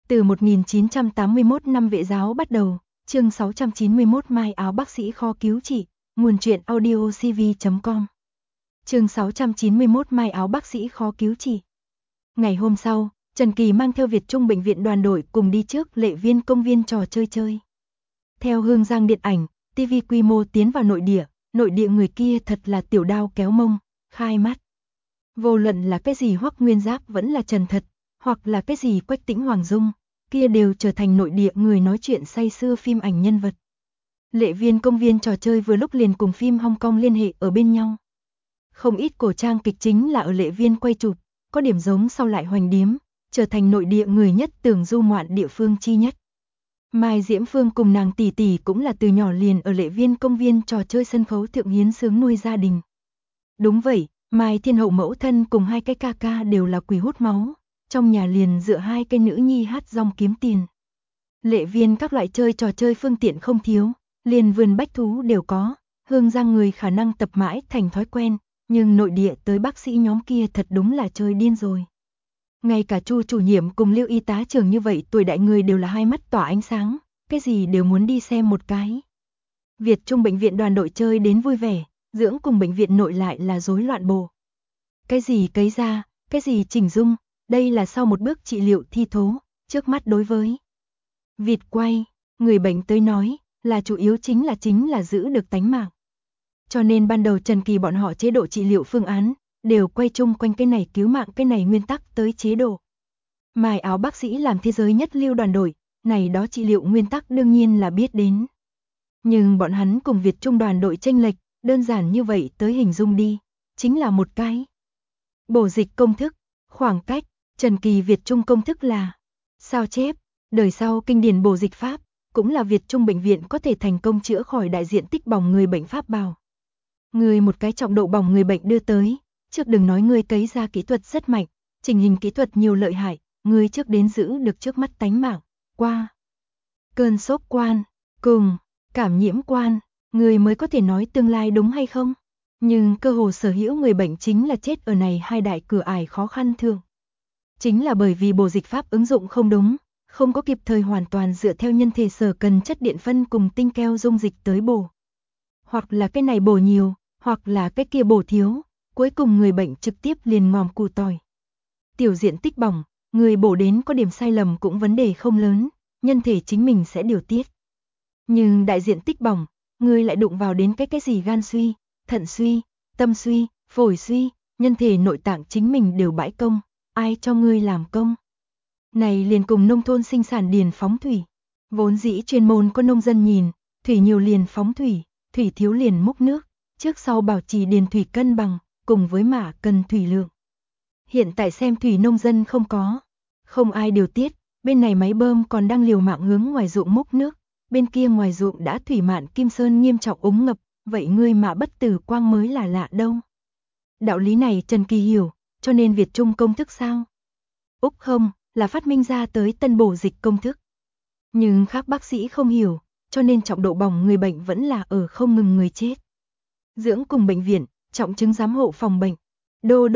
Từ 1981 năm vệ giáo bắt đầu, chương 691 Mai áo bác sĩ kho cứu trị, nguồn truyện audio cv.com. Chương 691 Mai áo bác sĩ kho cứu trị. Ngày hôm sau, Trần Kỳ mang theo Việt Trung bệnh viện đoàn đội cùng đi trước Lệ Viên công viên trò chơi. Theo Hương Giang điện ảnh, TV quy mô tiến vào nội địa người kia thật là tiểu đao kéo mông, khai mắt. Vô luận là cái gì Hoắc Nguyên Giáp vẫn là Trần Thật, hoặc là cái gì Quách Tĩnh Hoàng Dung, kia đều trở thành nội địa người nói chuyện say sưa phim ảnh nhân vật. Lệ Viên công viên trò chơi vừa lúc liền cùng phim Hong Kong liên hệ ở bên nhau. Không ít cổ trang kịch chính là ở Lệ Viên quay chụp, có điểm giống sau lại Hoành Điếm, trở thành nội địa người nhất tưởng du ngoạn địa phương chi nhất. Mai Diễm Phương cùng nàng tỷ tỷ cũng là từ nhỏ liền ở Lệ Viên công viên trò chơi sân khấu thượng hiến sướng nuôi gia đình. Đúng vậy, Mai Thiên Hậu mẫu thân cùng hai cái ca ca đều là quỷ hút máu, trong nhà liền dựa hai cái nữ nhi hát rong kiếm tiền. Lệ Viên các loại chơi trò chơi phương tiện không thiếu, liền vườn bách thú đều có, Hương Giang người khả năng tập mãi thành thói quen, nhưng nội địa tới bác sĩ nhóm kia thật đúng là chơi điên rồi. Ngay cả Chu chủ nhiệm cùng Lưu y tá trưởng như vậy tuổi đại người đều là hai mắt tỏa ánh sáng, cái gì đều muốn đi xem một cái. Việt Trung bệnh viện đoàn đội chơi đến vui vẻ, dưỡng cùng bệnh viện nội lại là rối loạn bồ. Cái gì cấy da, cái gì chỉnh dung, đây là sau một bước trị liệu thi thố, trước mắt đối với vịt quay, người bệnh tới nói, là chủ yếu chính là giữ được tánh mạng. Cho nên ban đầu Trần Kỳ bọn họ chế độ trị liệu phương án, đều quay chung quanh cái này cứu mạng cái này nguyên tắc tới chế độ. Mai áo bác sĩ làm thế giới nhất lưu đoàn đội, này đó trị liệu nguyên tắc đương nhiên là biết đến. Nhưng bọn hắn cùng Việt Trung đoàn đội chênh lệch, đơn giản như vậy tới hình dung đi, chính là một cái bổ dịch công thức, khoảng cách, Trần Kỳ Việt Trung công thức là sao chép, đời sau kinh điển bổ dịch pháp, cũng là Việt Trung bệnh viện có thể thành công chữa khỏi đại diện tích bỏng người bệnh pháp bào. Người một cái trọng độ bỏng người bệnh đưa tới, trước đừng nói người cấy da kỹ thuật rất mạnh, chỉnh hình kỹ thuật nhiều lợi hại, người trước đến giữ được trước mắt tánh mạng, qua cơn sốt quan, cùng cảm nhiễm quan, người mới có thể nói tương lai đúng hay không. Nhưng cơ hồ sở hữu người bệnh chính là chết ở này hai đại cửa ải khó khăn thường. Chính là bởi vì bổ dịch pháp ứng dụng không đúng, không có kịp thời hoàn toàn dựa theo nhân thể sở cần chất điện phân cùng tinh keo dung dịch tới bổ. Hoặc là cái này bổ nhiều, hoặc là cái kia bổ thiếu, cuối cùng người bệnh trực tiếp liền ngòm củ tỏi. Tiểu diện tích bỏng, người bổ đến có điểm sai lầm cũng vấn đề không lớn, nhân thể chính mình sẽ điều tiết. Nhưng đại diện tích bỏng, người lại đụng vào đến cái gì gan suy, thận suy, tâm suy, phổi suy, nhân thể nội tạng chính mình đều bãi công, ai cho ngươi làm công. Này liền cùng nông thôn sinh sản điền phóng thủy, vốn dĩ chuyên môn có nông dân nhìn, thủy nhiều liền phóng thủy, thủy thiếu liền múc nước, trước sau bảo trì điền thủy cân bằng, cùng với mã cần thủy lượng. Hiện tại xem thủy nông dân không ai điều tiết, bên này máy bơm còn đang liều mạng hướng ngoài ruộng múc nước, bên kia ngoài ruộng đã thủy mạn Kim Sơn nghiêm trọng úng ngập, vậy ngươi mà bất tử quang mới là lạ đâu. Đạo lý này Trần Kỳ hiểu, cho nên Việt Trung công thức sao? Úc không, là phát minh ra tới tân bổ dịch công thức. Nhưng khác bác sĩ không hiểu, cho nên trọng độ bỏng người bệnh vẫn là ở không ngừng người chết. Dưỡng cùng bệnh viện, trọng chứng giám hộ phòng bệnh. Đô,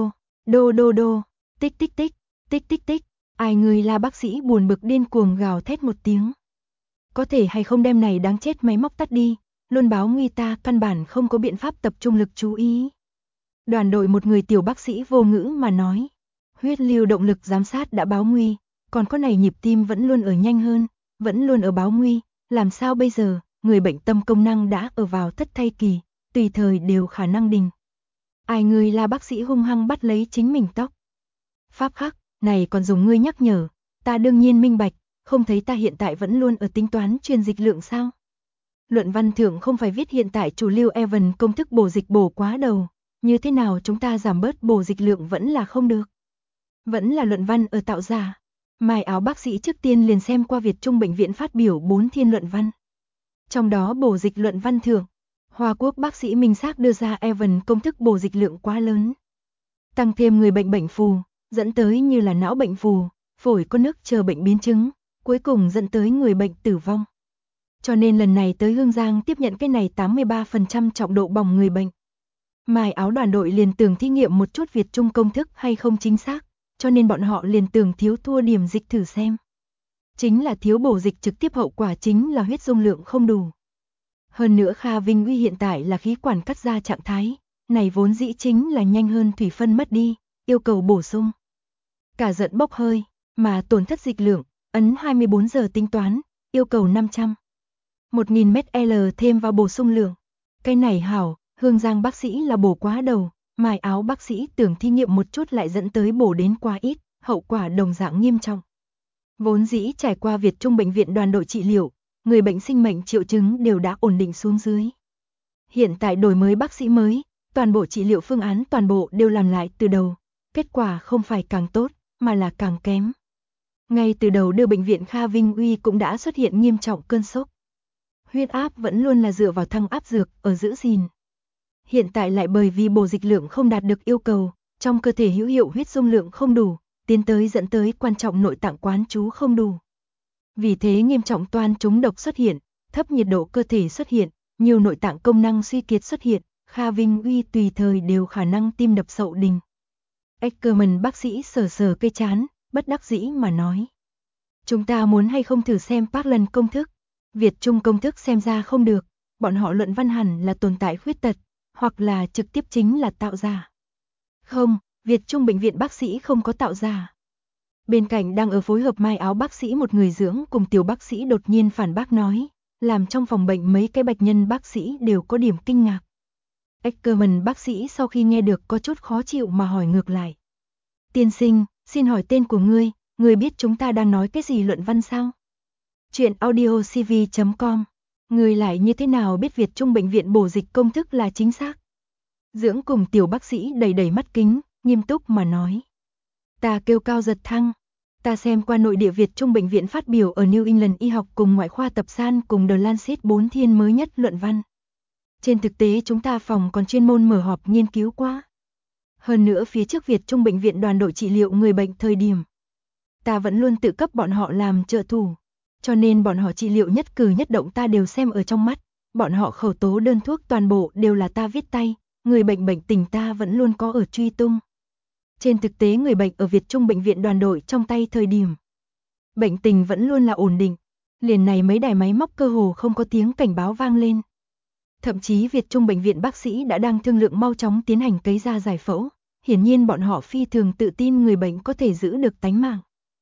tích tích tích, tích tích tích, ai người là bác sĩ buồn bực điên cuồng gào thét một tiếng. Có thể hay không đem này đáng chết máy móc tắt đi, luôn báo nguy ta căn bản không có biện pháp tập trung lực chú ý. Đoàn đội một người tiểu bác sĩ vô ngữ mà nói, huyết lưu động lực giám sát đã báo nguy, còn có này nhịp tim vẫn luôn ở nhanh hơn, vẫn luôn ở báo nguy, làm sao bây giờ, người bệnh tâm công năng đã ở vào thất thay kỳ, tùy thời đều khả năng đình. Ai người là bác sĩ hung hăng bắt lấy chính mình tóc. Pháp khắc, này còn dùng ngươi nhắc nhở, ta đương nhiên minh bạch, không thấy ta hiện tại vẫn luôn ở tính toán truyền dịch lượng sao? Luận văn thượng không phải viết hiện tại chủ lưu Evan công thức bổ dịch bổ quá đầu, như thế nào chúng ta giảm bớt bổ dịch lượng vẫn là không được. Vẫn là luận văn ở tạo giả. Mai áo bác sĩ trước tiên liền xem qua Việt Trung bệnh viện phát biểu 4 thiên luận văn. Trong đó bổ dịch luận văn thượng, Hoa Quốc bác sĩ minh xác đưa ra Evan công thức bổ dịch lượng quá lớn. Tăng thêm người bệnh bệnh phù, dẫn tới như là não bệnh phù, phổi có nước chờ bệnh biến chứng, cuối cùng dẫn tới người bệnh tử vong. Cho nên lần này tới Hương Giang tiếp nhận cái này 83% trọng độ bỏng người bệnh. Mai áo đoàn đội liền tưởng thí nghiệm một chút Việt Trung công thức hay không chính xác, cho nên bọn họ liền tưởng thiếu thua điểm dịch thử xem. chính là thiếu bổ dịch trực tiếp hậu quả chính là huyết dung lượng không đủ. Hơn nữa Kha Vinh Uy hiện tại là khí quản cắt ra trạng thái, này vốn dĩ chính là nhanh hơn thủy phân mất đi, yêu cầu bổ sung. Cả giận bốc hơi, mà tổn thất dịch lượng, ấn 24 giờ tính toán, yêu cầu 500. 1000 ml thêm vào bổ sung lượng. Cái này hảo, Hương Giang bác sĩ là bổ quá đầu, Mai Áo bác sĩ tưởng thí nghiệm một chút lại dẫn tới bổ đến quá ít, hậu quả đồng dạng nghiêm trọng. Vốn dĩ trải qua Việt Trung bệnh viện đoàn đội trị liệu, người bệnh sinh mệnh triệu chứng đều đã ổn định xuống dưới. Hiện tại đổi mới bác sĩ mới, toàn bộ trị liệu phương án toàn bộ đều làm lại từ đầu, kết quả không phải càng tốt, mà là càng kém. Ngay từ đầu đưa bệnh viện Kha Vinh Uy cũng đã xuất hiện nghiêm trọng cơn sốc. Huyết áp vẫn luôn là dựa vào thăng áp dược ở giữ gìn. Hiện tại lại bởi vì bổ dịch lượng không đạt được yêu cầu, trong cơ thể hữu hiệu huyết dung lượng không đủ, tiến tới dẫn tới quan trọng nội tạng quán trú không đủ. Vì thế nghiêm trọng toan trúng độc xuất hiện, thấp nhiệt độ cơ thể xuất hiện, nhiều nội tạng công năng suy kiệt xuất hiện, Kha Vinh Uy tùy thời đều khả năng tim đập sậu đình. Ackerman bác sĩ sờ sờ cây trán, bất đắc dĩ mà nói. Chúng ta muốn hay không thử xem Parkland công thức? Việt Trung công thức xem ra không được, bọn họ luận văn hẳn là tồn tại khuyết tật, hoặc là trực tiếp chính là tạo giả. Không, Việt Trung bệnh viện bác sĩ không có tạo giả. Bên cạnh đang ở phối hợp Mai Áo bác sĩ một người dưỡng cùng Tiểu bác sĩ đột nhiên phản bác nói, làm trong phòng bệnh mấy cái bạch nhân bác sĩ đều có điểm kinh ngạc. Ackerman bác sĩ sau khi nghe được có chút khó chịu mà hỏi ngược lại. Tiên sinh, xin hỏi tên của ngươi biết chúng ta đang nói cái gì luận văn sao? Chuyện audiocv.com, ngươi lại như thế nào biết Việt Trung bệnh viện bổ dịch công thức là chính xác? Dưỡng cùng Tiểu bác sĩ đầy đầy mắt kính, nghiêm túc mà nói. Ta kêu Cao Giật Thăng, ta xem qua nội địa Việt Trung bệnh viện phát biểu ở New England y học cùng ngoại khoa tập san cùng The Lancet 4 thiên mới nhất luận văn. Trên thực tế chúng ta phòng còn chuyên môn mở họp nghiên cứu qua. Hơn nữa phía trước Việt Trung bệnh viện đoàn đội trị liệu người bệnh thời điểm, ta vẫn luôn tự cấp bọn họ làm trợ thủ, cho nên bọn họ trị liệu nhất cử nhất động ta đều xem ở trong mắt, bọn họ khẩu tố đơn thuốc toàn bộ đều là ta viết tay, người bệnh bệnh tình ta vẫn luôn có ở truy tung. Trên thực tế người bệnh ở Việt Trung bệnh viện đoàn đội trong tay thời điểm, bệnh tình vẫn luôn là ổn định, liền này mấy đài máy móc cơ hồ không có tiếng cảnh báo vang lên. Thậm chí Việt Trung bệnh viện bác sĩ đã đang thương lượng mau chóng tiến hành cấy ra giải phẫu, hiển nhiên bọn họ phi thường tự tin người bệnh có thể giữ được tánh mạng.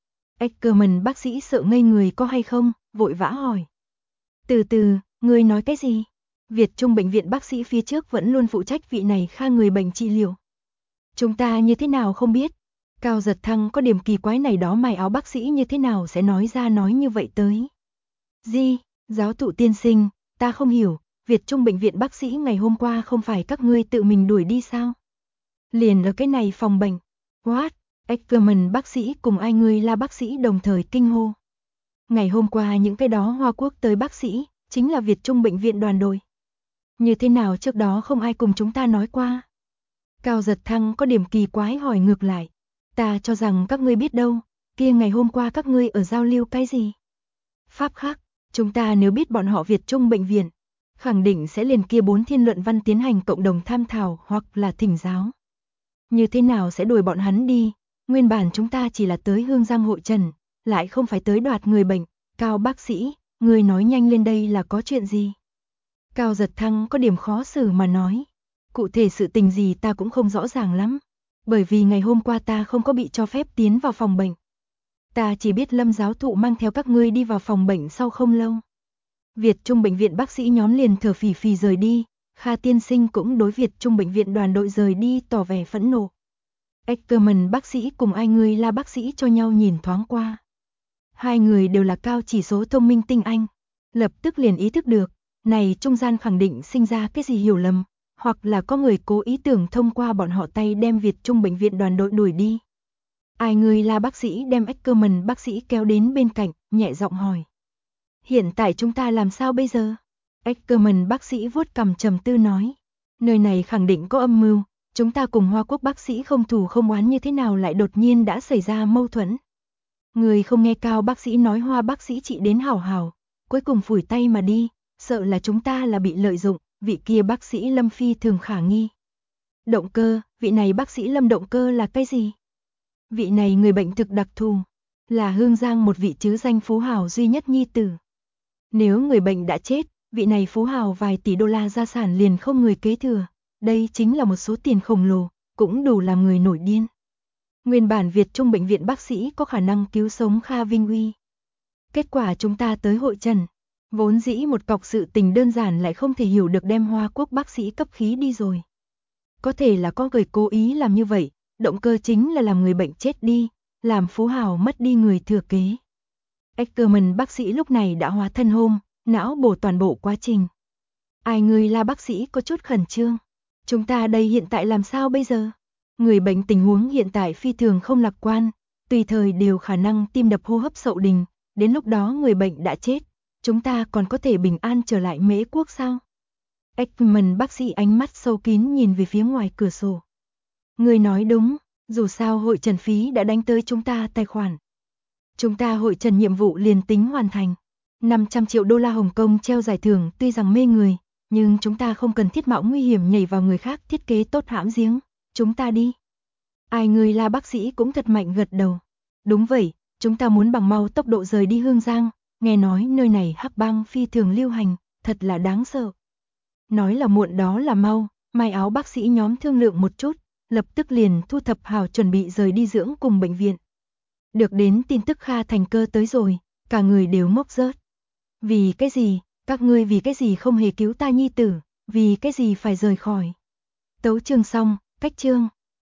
Ackerman bác sĩ sợ ngây người có hay không, vội vã hỏi. Từ từ, ngươi nói cái gì? Việt Trung bệnh viện bác sĩ phía trước vẫn luôn phụ trách vị này Kha người bệnh trị liệu. Chúng ta như thế nào không biết? Cao Giật Thăng có điểm kỳ quái này đó Mai Áo bác sĩ như thế nào sẽ nói ra nói như vậy tới. Gì, giáo thụ tiên sinh, ta không hiểu, Việt Trung bệnh viện bác sĩ ngày hôm qua không phải các ngươi tự mình đuổi đi sao? Liền ở cái này phòng bệnh. What? Ackerman bác sĩ cùng ai ngươi là bác sĩ đồng thời kinh hô. Ngày hôm qua những cái đó Hoa Quốc tới bác sĩ, chính là Việt Trung bệnh viện đoàn đội. Như thế nào trước đó không ai cùng chúng ta nói qua? Cao Giật Thăng có điểm kỳ quái hỏi ngược lại. Ta cho rằng các ngươi biết đâu, kia ngày hôm qua các ngươi ở giao lưu cái gì? Pháp khác, chúng ta nếu biết bọn họ Việt Trung bệnh viện, khẳng định sẽ liền kia 4 thiên luận văn tiến hành cộng đồng tham thảo hoặc là thỉnh giáo. Như thế nào sẽ đuổi bọn hắn đi? Nguyên bản chúng ta chỉ là tới Hương Giang hội trần, lại không phải tới đoạt người bệnh. Cao bác sĩ, người nói nhanh lên đây là có chuyện gì? Cao Giật Thăng có điểm khó xử mà nói. Cụ thể sự tình gì ta cũng không rõ ràng lắm. Bởi vì ngày hôm qua ta không có bị cho phép tiến vào phòng bệnh. Ta chỉ biết Lâm giáo thụ mang theo các ngươi đi vào phòng bệnh sau không lâu. Việt Trung bệnh viện bác sĩ nhóm liền thở phì phì rời đi. Kha tiên sinh cũng đối Việt Trung bệnh viện đoàn đội rời đi tỏ vẻ phẫn nộ. Ackerman bác sĩ cùng ai người là bác sĩ cho nhau nhìn thoáng qua. Hai người đều là cao chỉ số thông minh tinh anh. Lập tức liền ý thức được, này trung gian khẳng định sinh ra cái gì hiểu lầm, hoặc là có người cố ý tưởng thông qua bọn họ tay đem Việt Trung bệnh viện đoàn đội đuổi đi. Ai người là bác sĩ đem Ackerman bác sĩ kéo đến bên cạnh, nhẹ giọng hỏi. Hiện tại chúng ta làm sao bây giờ? Ackerman bác sĩ vuốt cằm trầm tư nói. Nơi này khẳng định có âm mưu, chúng ta cùng Hoa Quốc bác sĩ không thù không oán như thế nào lại đột nhiên đã xảy ra mâu thuẫn. Người không nghe Cao bác sĩ nói Hoa bác sĩ trị đến hảo hảo, cuối cùng phủi tay mà đi, sợ là chúng ta là bị lợi dụng, vị kia bác sĩ Lâm phi thường khả nghi. Động cơ, vị này bác sĩ Lâm động cơ là cái gì? Vị này người bệnh thực đặc thù. là Hương Giang một vị chứ danh phú hào duy nhất nhi tử. Nếu người bệnh đã chết, vị này phú hào vài tỷ đô la gia sản liền không người kế thừa, đây chính là một số tiền khổng lồ, cũng đủ làm người nổi điên. Nguyên bản Việt Trung bệnh viện bác sĩ có khả năng cứu sống Kha Vinh Uy. Kết quả chúng ta tới hội trần, vốn dĩ một cọc sự tình đơn giản lại không thể hiểu được đem Hoa Quốc bác sĩ cấp khí đi rồi. Có thể là có người cố ý làm như vậy, động cơ chính là làm người bệnh chết đi, làm phú hào mất đi người thừa kế. Ackerman bác sĩ lúc này đã hóa thân hôm, não bổ toàn bộ quá trình. Ai người là bác sĩ có chút khẩn trương. Chúng ta đây hiện tại làm sao bây giờ? Người bệnh tình huống hiện tại phi thường không lạc quan, tùy thời đều khả năng tim đập hô hấp sậu đình, đến lúc đó người bệnh đã chết, chúng ta còn có thể bình an trở lại Mễ Quốc sao? Ackerman bác sĩ ánh mắt sâu kín nhìn về phía ngoài cửa sổ. Người nói đúng, dù sao hội trần phí đã đánh tới chúng ta tài khoản. Chúng ta hội trần nhiệm vụ liền tính hoàn thành. 500 triệu đô la Hồng Kông treo giải thưởng tuy rằng mê người, nhưng chúng ta không cần thiết mạo nguy hiểm nhảy vào người khác thiết kế tốt hãm giếng. Chúng ta đi. Ai người là bác sĩ cũng thật mạnh gật đầu. Đúng vậy, chúng ta muốn bằng mau tốc độ rời đi Hương Giang, nghe nói nơi này hắc bang phi thường lưu hành, thật là đáng sợ. Nói là muộn đó là mau, may áo bác sĩ nhóm thương lượng một chút, lập tức liền thu thập hào chuẩn bị rời đi dưỡng cùng bệnh viện. Được đến tin tức Kha Thành Cơ tới rồi, cả người đều ngốc rớt. Vì cái gì, các ngươi vì cái gì không hề cứu ta nhi tử, vì cái gì phải rời khỏi. Tấu chương xong, cách chương.